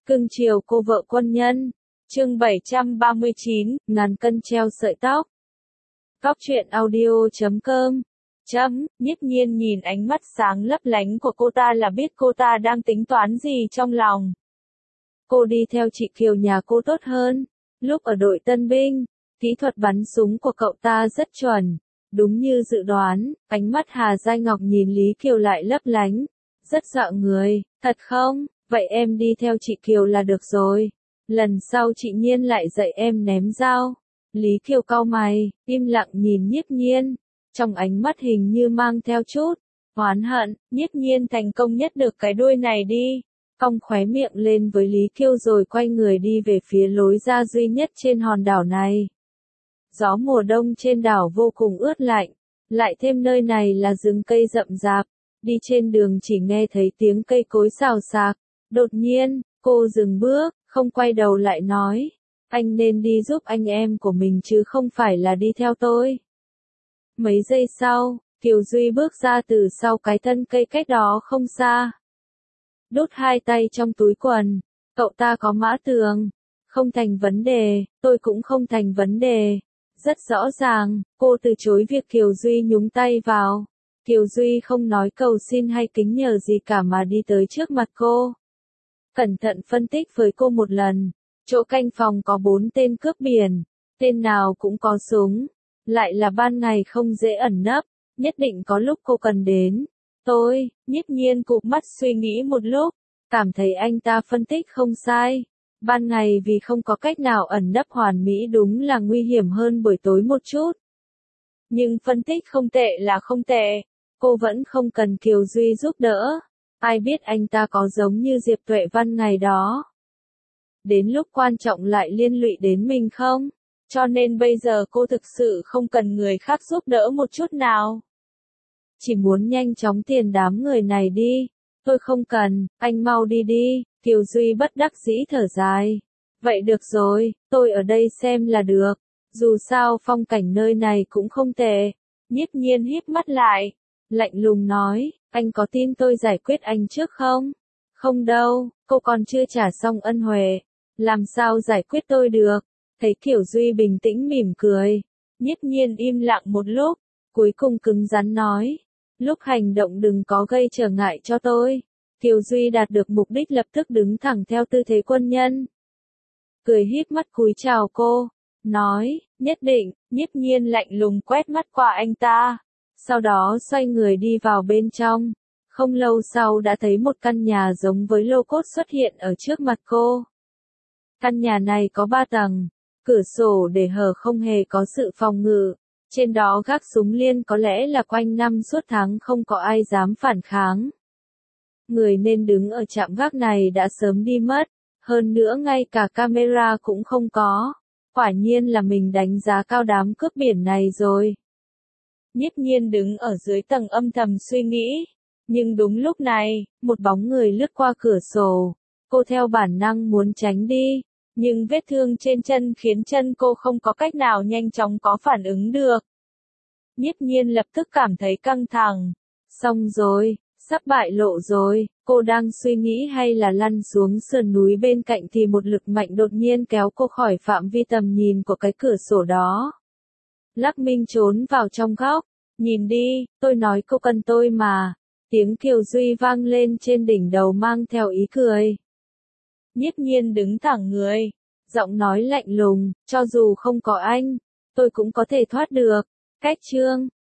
Cưng chiều cô vợ quân nhân. Chương 739, ngàn cân treo sợi tóc. Cóc truyện audio.com. Nhiếp nhiên nhìn ánh mắt sáng lấp lánh của cô ta là biết cô ta đang tính toán gì trong lòng. Cô đi theo chị Kiều nhà cô tốt hơn. Lúc ở đội tân binh, kỹ thuật bắn súng của cậu ta rất chuẩn. Đúng như dự đoán, ánh mắt Hà Giai Ngọc nhìn Lý Kiều lại lấp lánh. Rất dọa người, thật không? Vậy em đi theo chị Kiều là được rồi. Lần sau chị Nhiên lại dạy em ném dao. Lý Kiều cau mày, im lặng nhìn Nhiếp Nhiên. Trong ánh mắt hình như mang theo chút oán hận. Nhiếp Nhiên thành công nhất được cái đuôi này đi. Cong khóe miệng lên với Lý Kiều rồi quay người đi về phía lối ra duy nhất trên hòn đảo này. Gió mùa đông trên đảo vô cùng ướt lạnh. Lại thêm nơi này là rừng cây rậm rạp. Đi trên đường chỉ nghe thấy tiếng cây cối xào xạc. Đột nhiên, cô dừng bước, không quay đầu lại nói. Anh nên đi giúp anh em của mình chứ không phải là đi theo tôi. Mấy giây sau, Kiều Duy bước ra từ sau cái thân cây cách đó không xa. Đút hai tay trong túi quần. Cậu ta có mã tường. Không thành vấn đề, tôi cũng không thành vấn đề. Rất rõ ràng, cô từ chối việc Kiều Duy nhúng tay vào. Kiều Duy không nói cầu xin hay kính nhờ gì cả mà đi tới trước mặt cô. Cẩn thận phân tích với cô một lần. Chỗ canh phòng có 4 tên cướp biển. Tên nào cũng có súng. Lại là ban ngày không dễ ẩn nấp. Nhất định có lúc cô cần đến. Nhiếp nhiên cụp mắt suy nghĩ một lúc. Cảm thấy anh ta phân tích không sai. Ban ngày vì không có cách nào ẩn nấp hoàn mỹ đúng là nguy hiểm hơn buổi tối một chút. Nhưng phân tích không tệ là không tệ. Cô vẫn không cần Kiều Duy giúp đỡ. Ai biết anh ta có giống như Diệp Tuệ Văn ngày đó. Đến lúc quan trọng lại liên lụy đến mình không? Cho nên bây giờ cô thực sự không cần người khác giúp đỡ một chút nào. Chỉ muốn nhanh chóng tiền đám người này đi. Tôi không cần, anh mau đi đi. Kiều Duy bất đắc dĩ thở dài. Vậy được rồi, tôi ở đây xem là được. Dù sao phong cảnh nơi này cũng không tệ. Nhiếp nhiên híp mắt lại. Lạnh lùng nói, anh có tin tôi giải quyết anh trước không? Không đâu, cô còn chưa trả xong ân huệ. Làm sao giải quyết tôi được? Thấy Kiều Duy bình tĩnh mỉm cười. Nhiếp nhiên im lặng một lúc. Cuối cùng cứng rắn nói. Lúc hành động đừng có gây trở ngại cho tôi. Kiều Duy đạt được mục đích lập tức đứng thẳng theo tư thế quân nhân. Cười híp mắt cúi chào cô. Nói, nhất định. Nhiếp nhiên lạnh lùng quét mắt qua anh ta. Sau đó xoay người đi vào bên trong. Không lâu sau đã thấy một căn nhà giống với lô cốt xuất hiện ở trước mặt cô. Căn nhà này có 3 tầng. Cửa sổ để hở không hề có sự phòng ngự. Trên đó gác súng liên có lẽ là quanh năm suốt tháng không có ai dám phản kháng. Người nên đứng ở trạm gác này đã sớm đi mất. Hơn nữa ngay cả camera cũng không có. Quả nhiên là mình đánh giá cao đám cướp biển này rồi. Nhiếp nhiên đứng ở dưới tầng âm thầm suy nghĩ. Nhưng đúng lúc này, một bóng người lướt qua cửa sổ. Cô theo bản năng muốn tránh đi. Nhưng vết thương trên chân khiến chân cô không có cách nào nhanh chóng có phản ứng được. Nhiếp nhiên lập tức cảm thấy căng thẳng. Xong rồi, sắp bại lộ rồi. Cô đang suy nghĩ hay là lăn xuống sườn núi bên cạnh thì một lực mạnh đột nhiên kéo cô khỏi phạm vi tầm nhìn của cái cửa sổ đó. Lắc Minh trốn vào trong góc. Nhìn đi, tôi nói cô cần tôi mà. Tiếng Kiều Duy vang lên trên đỉnh đầu mang theo ý cười. Nhiếp nhiên đứng thẳng người. Giọng nói lạnh lùng, cho dù không có anh, tôi cũng có thể thoát được. Cách chương